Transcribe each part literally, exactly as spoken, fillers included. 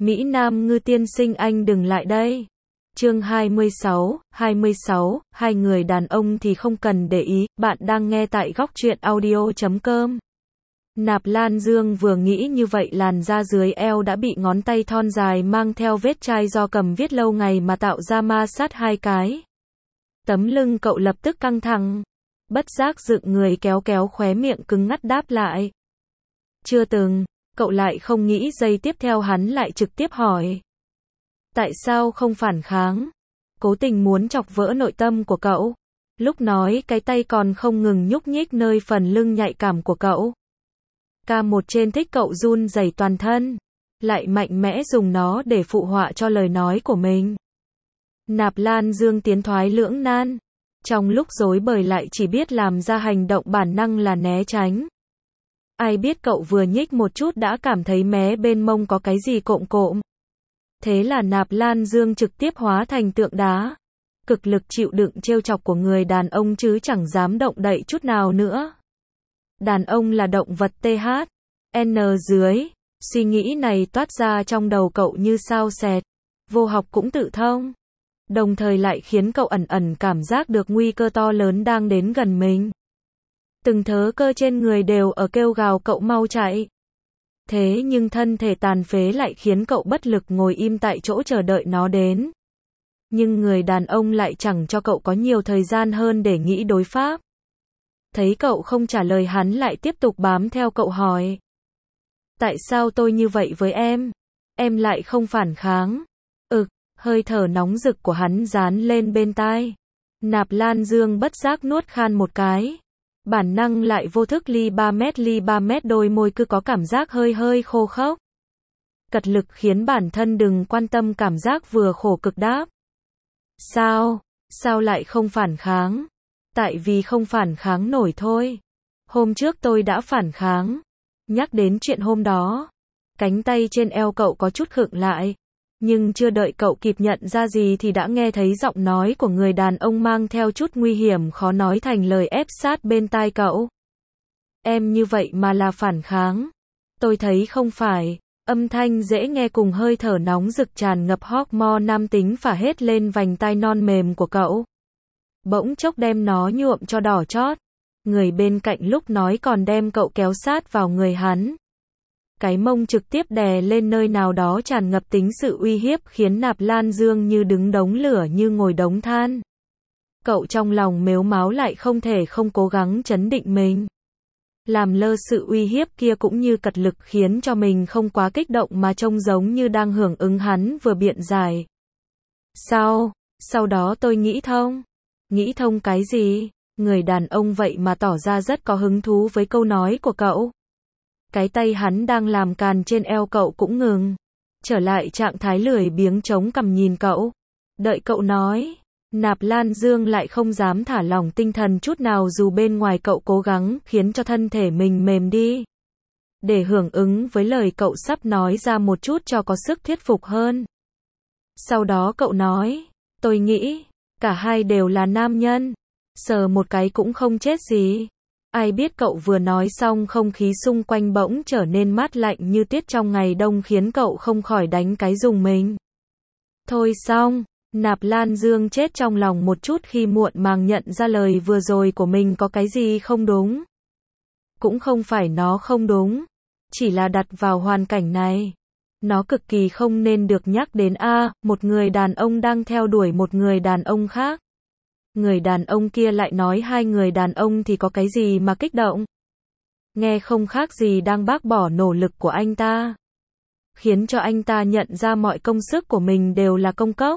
Mỹ Nam Ngư tiên sinh anh đừng lại đây. Chương hai mươi sáu, hai mươi sáu, hai người đàn ông thì không cần để ý, bạn đang nghe tại góc truyện audio chấm com. Nạp Lan Dương vừa nghĩ như vậy làn da dưới eo đã bị ngón tay thon dài mang theo vết chai do cầm viết lâu ngày mà tạo ra ma sát hai cái. Tấm lưng cậu lập tức căng thẳng, bất giác dựng người kéo kéo khóe miệng cứng ngắt đáp lại. Chưa từng, cậu lại không nghĩ giây tiếp theo hắn lại trực tiếp hỏi. Tại sao không phản kháng? Cố tình muốn chọc vỡ nội tâm của cậu. Lúc nói cái tay còn không ngừng nhúc nhích nơi phần lưng nhạy cảm của cậu. Ca một trên thích cậu run rẩy toàn thân, lại mạnh mẽ dùng nó để phụ họa cho lời nói của mình. Nạp Lan Dương tiến thoái lưỡng nan, trong lúc rối bời lại chỉ biết làm ra hành động bản năng là né tránh. Ai biết cậu vừa nhích một chút đã cảm thấy mé bên mông có cái gì cộm cộm. Thế là Nạp Lan Dương trực tiếp hóa thành tượng đá, cực lực chịu đựng trêu chọc của người đàn ông chứ chẳng dám động đậy chút nào nữa. Đàn ông là động vật tê hát en dưới, suy nghĩ này toát ra trong đầu cậu như sao xẹt, vô học cũng tự thông. Đồng thời lại khiến cậu ẩn ẩn cảm giác được nguy cơ to lớn đang đến gần mình. Từng thớ cơ trên người đều ở kêu gào cậu mau chạy. Thế nhưng thân thể tàn phế lại khiến cậu bất lực ngồi im tại chỗ chờ đợi nó đến. Nhưng người đàn ông lại chẳng cho cậu có nhiều thời gian hơn để nghĩ đối pháp. Thấy cậu không trả lời hắn lại tiếp tục bám theo cậu hỏi. Tại sao tôi như vậy với em? Em lại không phản kháng. Ực, hơi thở nóng rực của hắn dán lên bên tai. Nạp Lan Dương bất giác nuốt khan một cái. Bản năng lại vô thức ly ba mét ly ba mét đôi môi cứ có cảm giác hơi hơi khô khốc. Cật lực khiến bản thân đừng quan tâm cảm giác vừa khổ cực đáp. Sao? Sao lại không phản kháng? Tại vì không phản kháng nổi thôi. Hôm trước tôi đã phản kháng. Nhắc đến chuyện hôm đó, cánh tay trên eo cậu có chút khựng lại. Nhưng chưa đợi cậu kịp nhận ra gì thì đã nghe thấy giọng nói của người đàn ông mang theo chút nguy hiểm khó nói thành lời ép sát bên tai cậu. Em như vậy mà là phản kháng. Tôi thấy không phải. Âm thanh dễ nghe cùng hơi thở nóng rực tràn ngập hormone nam tính phả hết lên vành tai non mềm của cậu. Bỗng chốc đem nó nhuộm cho đỏ chót. Người bên cạnh lúc nói còn đem cậu kéo sát vào người hắn. Cái mông trực tiếp đè lên nơi nào đó tràn ngập tính sự uy hiếp khiến Nạp Lan Dương như đứng đống lửa như ngồi đống than. Cậu trong lòng mếu máo lại không thể không cố gắng trấn định mình. Làm lơ sự uy hiếp kia cũng như cật lực khiến cho mình không quá kích động mà trông giống như đang hưởng ứng hắn vừa biện giải. Sao? Sau đó tôi nghĩ thông. Nghĩ thông cái gì? Người đàn ông vậy mà tỏ ra rất có hứng thú với câu nói của cậu. Cái tay hắn đang làm càn trên eo cậu cũng ngừng. Trở lại trạng thái lười biếng chống cằm nhìn cậu. Đợi cậu nói. Nạp Lan Dương lại không dám thả lỏng tinh thần chút nào dù bên ngoài cậu cố gắng khiến cho thân thể mình mềm đi. Để hưởng ứng với lời cậu sắp nói ra một chút cho có sức thuyết phục hơn. Sau đó cậu nói. Tôi nghĩ, cả hai đều là nam nhân. Sờ một cái cũng không chết gì. Ai biết cậu vừa nói xong không khí xung quanh bỗng trở nên mát lạnh như tiết trong ngày đông khiến cậu không khỏi đánh cái rùng mình. Thôi xong, Nạp Lan Dương chết trong lòng một chút khi muộn màng nhận ra lời vừa rồi của mình có cái gì không đúng. Cũng không phải nó không đúng, chỉ là đặt vào hoàn cảnh này. Nó cực kỳ không nên được nhắc đến a, à, một người đàn ông đang theo đuổi một người đàn ông khác. Người đàn ông kia lại nói hai người đàn ông thì có cái gì mà kích động. Nghe không khác gì đang bác bỏ nỗ lực của anh ta. Khiến cho anh ta nhận ra mọi công sức của mình đều là công cốc.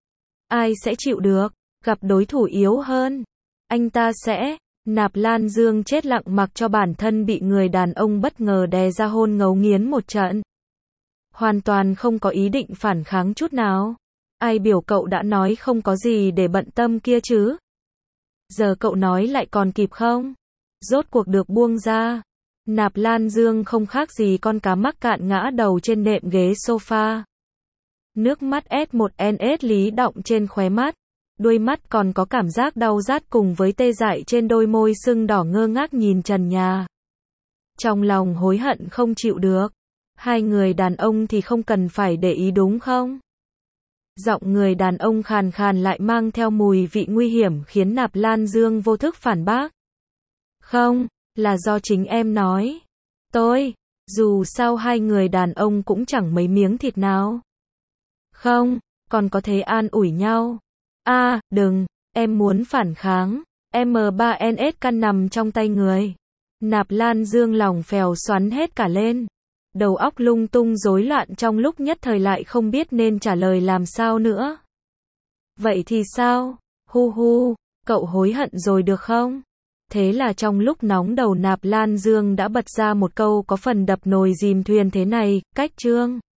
Ai sẽ chịu được, gặp đối thủ yếu hơn. Anh ta sẽ, Nạp Lan Dương chết lặng mặc cho bản thân bị người đàn ông bất ngờ đè ra hôn ngấu nghiến một trận. Hoàn toàn không có ý định phản kháng chút nào. Ai biểu cậu đã nói không có gì để bận tâm kia chứ? Giờ cậu nói lại còn kịp không? Rốt cuộc được buông ra. Nạp Lan Dương không khác gì con cá mắc cạn ngã đầu trên nệm ghế sofa. Nước mắt S một N S lý đọng trên khóe mắt. Đuôi mắt còn có cảm giác đau rát cùng với tê dại trên đôi môi sưng đỏ ngơ ngác nhìn trần nhà. Trong lòng hối hận không chịu được. Hai người đàn ông thì không cần phải để ý đúng không? Giọng người đàn ông khàn khàn lại mang theo mùi vị nguy hiểm khiến Nạp Lan Dương vô thức phản bác. Không, là do chính em nói. Tôi, dù sao hai người đàn ông cũng chẳng mấy miếng thịt nào. Không, còn có thể an ủi nhau. A, à, đừng, em muốn phản kháng. M ba N S căn nằm trong tay người. Nạp Lan Dương lòng phèo xoắn hết cả lên. Đầu óc lung tung rối loạn trong lúc nhất thời lại không biết nên trả lời làm sao nữa. Vậy thì sao? Hu hu, cậu hối hận rồi được không? Thế là trong lúc nóng đầu Nạp Lan Dương đã bật ra một câu có phần đập nồi dìm thuyền thế này, cách chương